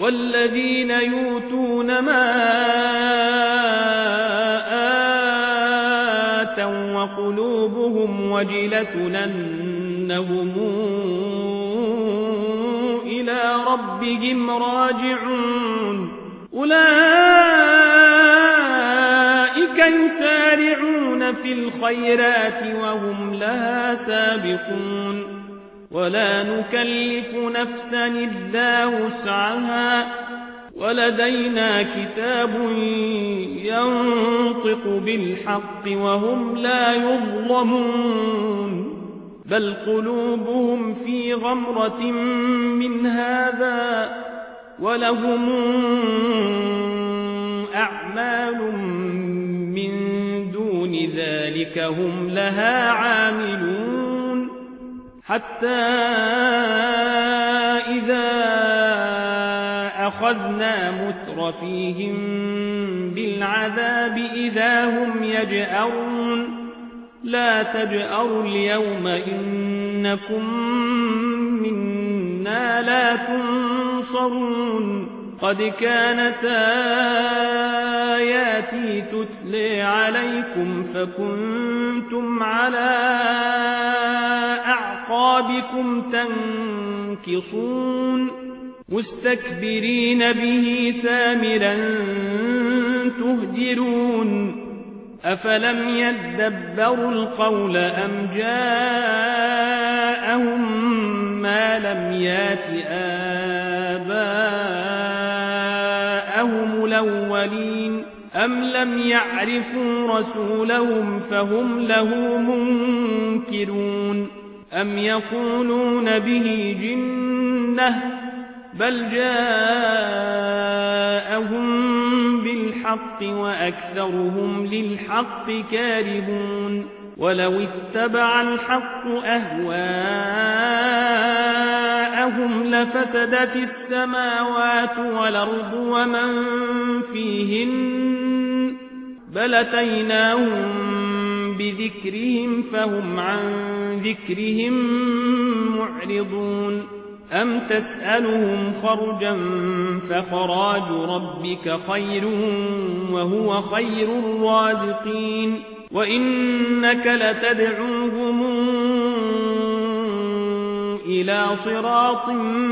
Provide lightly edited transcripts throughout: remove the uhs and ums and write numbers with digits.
والذين يؤتون ما آتوا وقلوبهم وجلة أنهم إلى ربهم راجعون أولئك يسارعون في الخيرات وهم لها سابقون ولا نكلف نفسا إلا وسعها ولدينا كتاب ينطق بالحق وهم لا يظلمون بل قلوبهم في غمرة من هذا ولهم أعمال من دون ذلك هم لها عاملون حتى إذا أخذنا مترفيهم بالعذاب إذا هم يجأرون لا تجأروا اليوم إنكم منا لا تنصرون قد كانت آياتي تتلى عليكم فكنتم على أعقابكم تنكصون مستكبرين به سامرا تهجرون أفلم يدبروا القول أم جاءهم ما لم يات آباءهم الأولين أم لم يعرفوا رسولهم فهم له منكرون أم يقولون به جنة بل جاءهم بالحق وأكثرهم للحق كارهون ولو اتبع الحق أهواءهم لفسدت السماوات والأرض ومن فيهن بل أتيناهم بذكرهم فهم عن ذكرهم معرضون أم تسألهم خرجا فخراج ربك خير وهو خير الرازقين وإنك لتدعوهم إلى صراط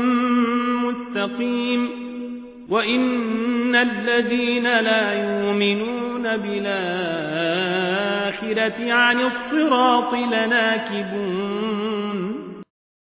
مستقيم وإن الذين لا يؤمنون بالآخرة عن الصراط لناكبون